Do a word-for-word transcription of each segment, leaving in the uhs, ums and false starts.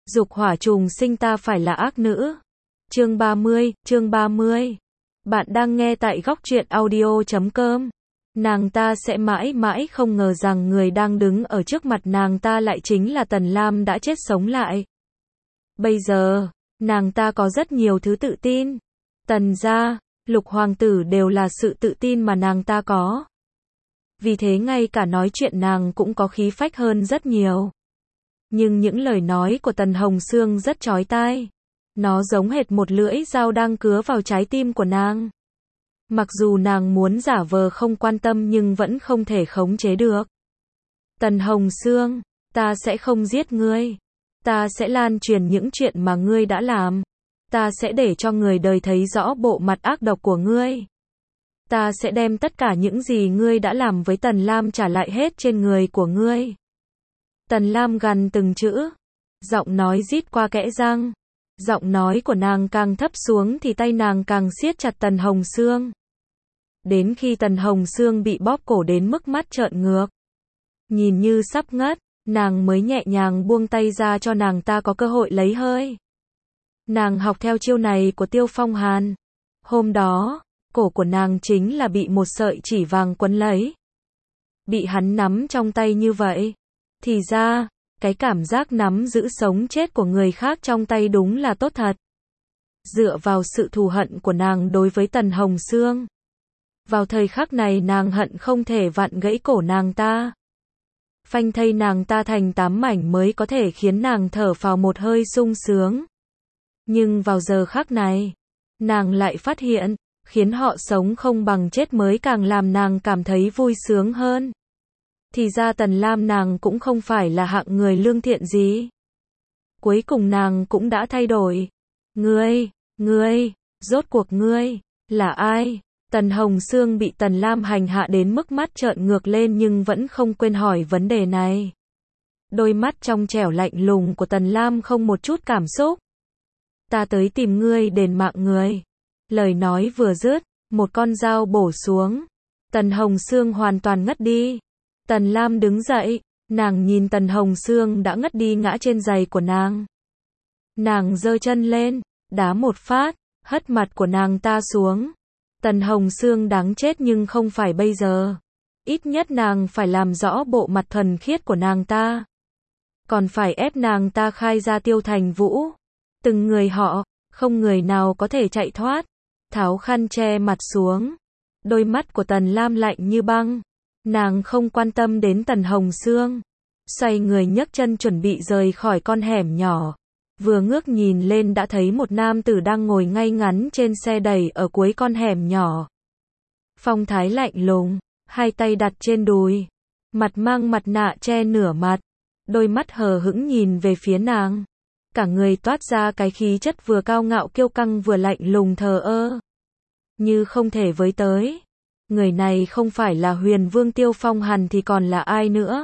Dục hỏa trùng sinh ta phải là ác nữ. Chương ba mươi, chương ba mươi. Bạn đang nghe tại góc truyện audio chấm com. Nàng ta sẽ mãi mãi không ngờ rằng người đang đứng ở trước mặt nàng ta lại chính là Tần Lam đã chết sống lại. Bây giờ, nàng ta có rất nhiều thứ tự tin. Tần gia, Lục hoàng tử đều là sự tự tin mà nàng ta có. Vì thế ngay cả nói chuyện nàng cũng có khí phách hơn rất nhiều. Nhưng những lời nói của Tần Hồng Sương rất chói tai. Nó giống hệt một lưỡi dao đang cứa vào trái tim của nàng. Mặc dù nàng muốn giả vờ không quan tâm nhưng vẫn không thể khống chế được. Tần Hồng Sương, ta sẽ không giết ngươi. Ta sẽ lan truyền những chuyện mà ngươi đã làm. Ta sẽ để cho người đời thấy rõ bộ mặt ác độc của ngươi. Ta sẽ đem tất cả những gì ngươi đã làm với Tần Lam trả lại hết trên người của ngươi. Tần Lam gằn từng chữ. Giọng nói rít qua kẽ răng. Giọng nói của nàng càng thấp xuống thì tay nàng càng siết chặt Tần Hồng Sương. Đến khi Tần Hồng Sương bị bóp cổ đến mức mắt trợn ngược. Nhìn như sắp ngất, nàng mới nhẹ nhàng buông tay ra cho nàng ta có cơ hội lấy hơi. Nàng học theo chiêu này của Tiêu Phong Hàn. Hôm đó, cổ của nàng chính là bị một sợi chỉ vàng quấn lấy. Bị hắn nắm trong tay như vậy. Thì ra, cái cảm giác nắm giữ sống chết của người khác trong tay đúng là tốt thật. Dựa vào sự thù hận của nàng đối với Tần Hồng Sương. Vào thời khắc này nàng hận không thể vặn gãy cổ nàng ta. Phanh thây nàng ta thành tám mảnh mới có thể khiến nàng thở phào một hơi sung sướng. Nhưng vào giờ khắc này, nàng lại phát hiện, khiến họ sống không bằng chết mới càng làm nàng cảm thấy vui sướng hơn. Thì ra Tần Lam nàng cũng không phải là hạng người lương thiện gì. Cuối cùng nàng cũng đã thay đổi. Ngươi, ngươi, rốt cuộc ngươi, là ai? Tần Hồng Sương bị Tần Lam hành hạ đến mức mắt trợn ngược lên nhưng vẫn không quên hỏi vấn đề này. Đôi mắt trong trẻo lạnh lùng của Tần Lam không một chút cảm xúc. Ta tới tìm ngươi đền mạng ngươi. Lời nói vừa dứt, một con dao bổ xuống. Tần Hồng Sương hoàn toàn ngất đi. Tần Lam đứng dậy, nàng nhìn Tần Hồng Sương đã ngất đi ngã trên giày của nàng. Nàng giơ chân lên, đá một phát, hất mặt của nàng ta xuống. Tần Hồng Sương đáng chết nhưng không phải bây giờ. Ít nhất nàng phải làm rõ bộ mặt thuần khiết của nàng ta. Còn phải ép nàng ta khai ra Tiêu Thành Vũ. Từng người họ, không người nào có thể chạy thoát. Tháo khăn che mặt xuống. Đôi mắt của Tần Lam lạnh như băng. Nàng không quan tâm đến Tần Hồng Sương. Xoay người nhấc chân chuẩn bị rời khỏi con hẻm nhỏ. Vừa ngước nhìn lên đã thấy một nam tử đang ngồi ngay ngắn trên xe đẩy ở cuối con hẻm nhỏ. Phong thái lạnh lùng, hai tay đặt trên đùi. Mặt mang mặt nạ che nửa mặt. Đôi mắt hờ hững nhìn về phía nàng. Cả người toát ra cái khí chất vừa cao ngạo kiêu căng vừa lạnh lùng thờ ơ. Như không thể với tới. Người này không phải là Huyền Vương Tiêu Phong Hàn thì còn là ai nữa?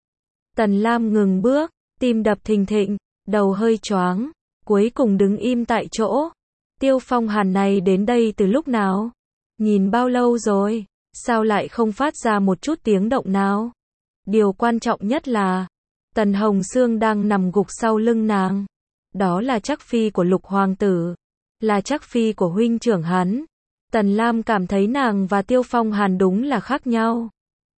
Tần Lam ngừng bước, tim đập thình thịch, đầu hơi choáng, cuối cùng đứng im tại chỗ. Tiêu Phong Hàn này đến đây từ lúc nào? Nhìn bao lâu rồi? Sao lại không phát ra một chút tiếng động nào? Điều quan trọng nhất là, Tần Hồng Sương đang nằm gục sau lưng nàng. Đó là trắc phi của Lục hoàng tử, là trắc phi của huynh trưởng hắn. Tần Lam cảm thấy nàng và Tiêu Phong Hàn đúng là khác nhau.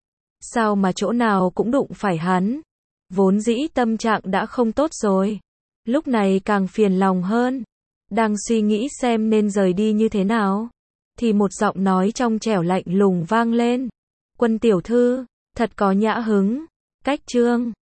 Sao mà chỗ nào cũng đụng phải hắn? Vốn dĩ tâm trạng đã không tốt rồi. Lúc này càng phiền lòng hơn. Đang suy nghĩ xem nên rời đi như thế nào. Thì một giọng nói trong trẻo lạnh lùng vang lên. Quân tiểu thư, thật có nhã hứng. Cách chương.